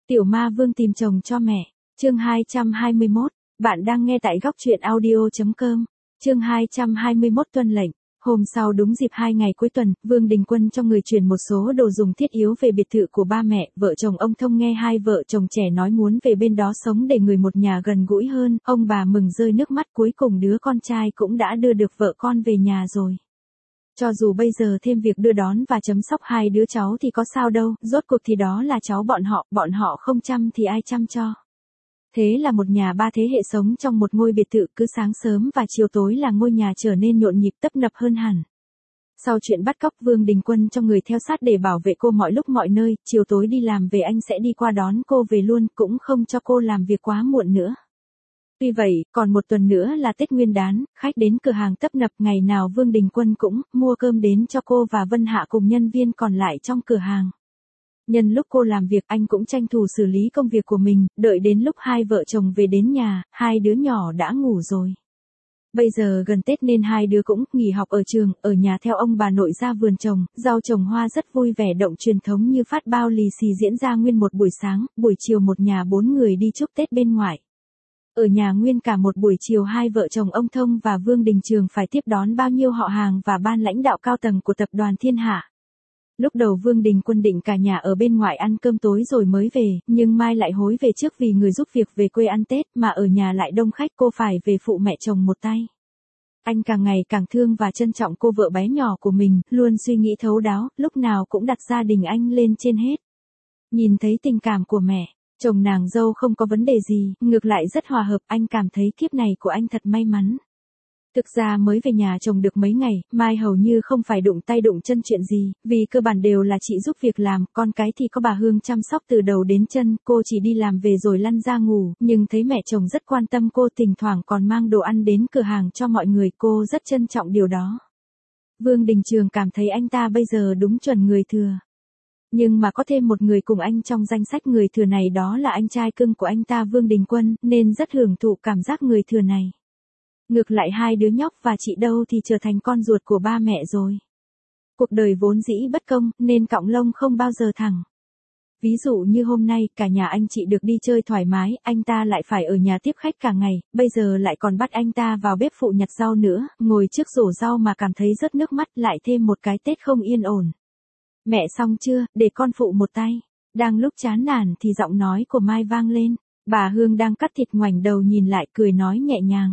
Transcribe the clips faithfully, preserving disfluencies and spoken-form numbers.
Tiểu ma vương tìm chồng cho mẹ. Chương hai trăm hai mươi mốt. Bạn đang nghe tại góc truyện audio chấm com. Chương hai trăm hai mươi mốt tuân lệnh. Hôm sau đúng dịp hai ngày cuối tuần, Vương Đình Quân cho người chuyển một số đồ dùng thiết yếu về biệt thự của ba mẹ. Vợ chồng ông Thông nghe hai vợ chồng trẻ nói muốn về bên đó sống để người một nhà gần gũi hơn. Ông bà mừng rơi nước mắt, cuối cùng đứa con trai cũng đã đưa được vợ con về nhà rồi. Cho dù bây giờ thêm việc đưa đón và chăm sóc hai đứa cháu thì có sao đâu, rốt cuộc thì đó là cháu bọn họ, bọn họ không chăm thì ai chăm cho. Thế là một nhà ba thế hệ sống trong một ngôi biệt thự, cứ sáng sớm và chiều tối là ngôi nhà trở nên nhộn nhịp tấp nập hơn hẳn. Sau chuyện bắt cóc, Vương Đình Quân cho người theo sát để bảo vệ cô mọi lúc mọi nơi, chiều tối đi làm về anh sẽ đi qua đón cô về luôn, cũng không cho cô làm việc quá muộn nữa. Tuy vậy, còn một tuần nữa là Tết Nguyên đán, khách đến cửa hàng tấp nập, ngày nào Vương Đình Quân cũng mua cơm đến cho cô và Vân Hạ cùng nhân viên còn lại trong cửa hàng. Nhân lúc cô làm việc, anh cũng tranh thủ xử lý công việc của mình, đợi đến lúc hai vợ chồng về đến nhà, hai đứa nhỏ đã ngủ rồi. Bây giờ gần Tết nên hai đứa cũng nghỉ học ở trường, ở nhà theo ông bà nội ra vườn trồng, rau trồng hoa rất vui vẻ, động truyền thống như phát bao lì xì diễn ra nguyên một buổi sáng, buổi chiều một nhà bốn người đi chúc Tết bên ngoài. Ở nhà nguyên cả một buổi chiều, hai vợ chồng ông Thông và Vương Đình Trường phải tiếp đón bao nhiêu họ hàng và ban lãnh đạo cao tầng của tập đoàn Thiên Hạ. Lúc đầu Vương Đình Quân định cả nhà ở bên ngoài ăn cơm tối rồi mới về, nhưng Mai lại hối về trước vì người giúp việc về quê ăn Tết, mà ở nhà lại đông khách, cô phải về phụ mẹ chồng một tay. Anh càng ngày càng thương và trân trọng cô vợ bé nhỏ của mình, luôn suy nghĩ thấu đáo, lúc nào cũng đặt gia đình anh lên trên hết. Nhìn thấy tình cảm của mẹ chồng nàng dâu không có vấn đề gì, ngược lại rất hòa hợp, anh cảm thấy kiếp này của anh thật may mắn. Thực ra mới về nhà chồng được mấy ngày, Mai hầu như không phải đụng tay đụng chân chuyện gì, vì cơ bản đều là chị giúp việc làm, con cái thì có bà Hương chăm sóc từ đầu đến chân, cô chỉ đi làm về rồi lăn ra ngủ, nhưng thấy mẹ chồng rất quan tâm cô, thỉnh thoảng còn mang đồ ăn đến cửa hàng cho mọi người, cô rất trân trọng điều đó. Vương Đình Trường cảm thấy anh ta bây giờ đúng chuẩn người thừa. Nhưng mà có thêm một người cùng anh trong danh sách người thừa này, đó là anh trai cưng của anh ta Vương Đình Quân, nên rất hưởng thụ cảm giác người thừa này. Ngược lại hai đứa nhóc và chị Đâu thì trở thành con ruột của ba mẹ rồi. Cuộc đời vốn dĩ bất công, nên cọng lông không bao giờ thẳng. Ví dụ như hôm nay, cả nhà anh chị được đi chơi thoải mái, anh ta lại phải ở nhà tiếp khách cả ngày, bây giờ lại còn bắt anh ta vào bếp phụ nhặt rau nữa, ngồi trước rổ rau mà cảm thấy rớt nước mắt, lại thêm một cái Tết không yên ổn. Mẹ xong chưa, để con phụ một tay. Đang lúc chán nản thì giọng nói của Mai vang lên. Bà Hương đang cắt thịt ngoảnh đầu nhìn lại, cười nói nhẹ nhàng.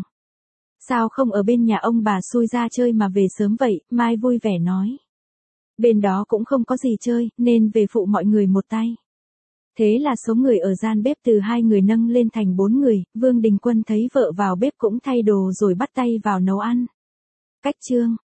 Sao không ở bên nhà ông bà xui ra chơi mà về sớm vậy? Mai vui vẻ nói. Bên đó cũng không có gì chơi, nên về phụ mọi người một tay. Thế là số người ở gian bếp từ hai người nâng lên thành bốn người, Vương Đình Quân thấy vợ vào bếp cũng thay đồ rồi bắt tay vào nấu ăn. Cách chương.